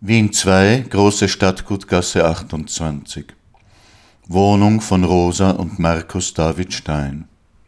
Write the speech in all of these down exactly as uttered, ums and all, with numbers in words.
Wien zwei, Große Stadtgutgasse achtundzwanzig. Wohnung von Rosa und Markus David Stein.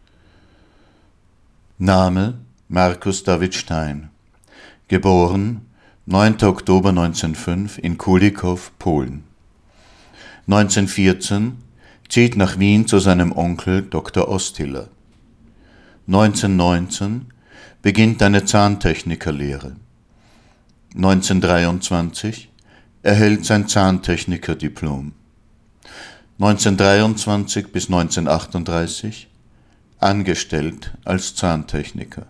Name Markus David Stein. Geboren neunter Oktober neunzehnhundertfünf in Kulikow, Polen. neunzehnhundertvierzehn zieht nach Wien zu seinem Onkel Doktor Ostiller. neunzehnhundertneunzehn beginnt eine Zahntechnikerlehre. neunzehnhundertdreiundzwanzig erhält sein Zahntechnikerdiplom. neunzehnhundertdreiundzwanzig bis neunzehnhundertachtunddreißig angestellt als Zahntechniker.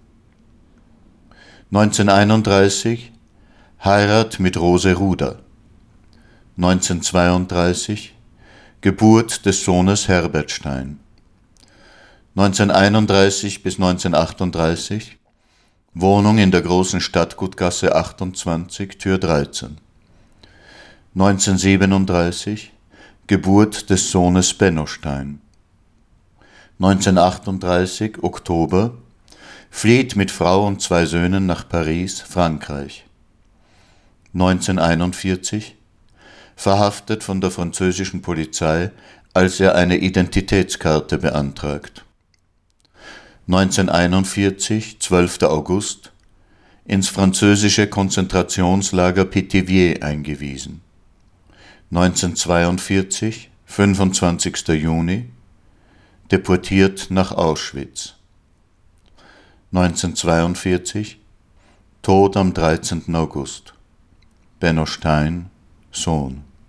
neunzehnhunderteinunddreißig Heirat mit Rose Ruder. neunzehnhundertzweiunddreißig Geburt des Sohnes Herbert Stein. neunzehnhunderteinunddreißig bis neunzehnhundertachtunddreißig Wohnung in der Großen Stadtgutgasse achtundzwanzig, Tür dreizehn. neunzehnhundertsiebenunddreißig Geburt des Sohnes Benno Stein. neunzehnhundertachtunddreißig Oktober flieht mit Frau und zwei Söhnen nach Paris, Frankreich. neunzehnhunderteinundvierzig verhaftet von der französischen Polizei, als er eine Identitätskarte beantragt. neunzehnhunderteinundvierzig, zwölfter August, ins französische Konzentrationslager Pithiviers eingewiesen. neunzehnhundertzweiundvierzig, fünfundzwanzigster Juni, deportiert nach Auschwitz. neunzehnhundertzweiundvierzig, Tod am dreizehnten August. Benno Stein, Sohn.